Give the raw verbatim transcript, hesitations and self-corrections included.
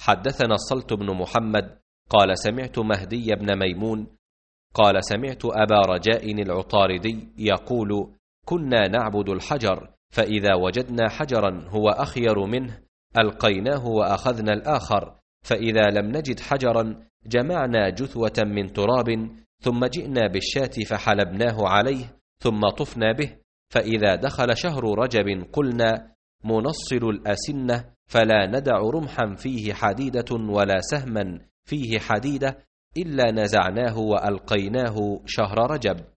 حدثنا الصلت بن محمد قال سمعت مهدي بن ميمون قال سمعت أبا رجاء العطاردي يقول كنا نعبد الحجر، فإذا وجدنا حجرا هو أخير منه ألقيناه وأخذنا الآخر، فإذا لم نجد حجرا جمعنا جثوة من تراب ثم جئنا بالشاة فحلبناه عليه ثم طفنا به، فإذا دخل شهر رجب قلنا منصل الأسنة فلا ندع رمحا فيه حديدة ولا سهما فيه حديدة إلا نزعناه وألقيناه شهر رجب.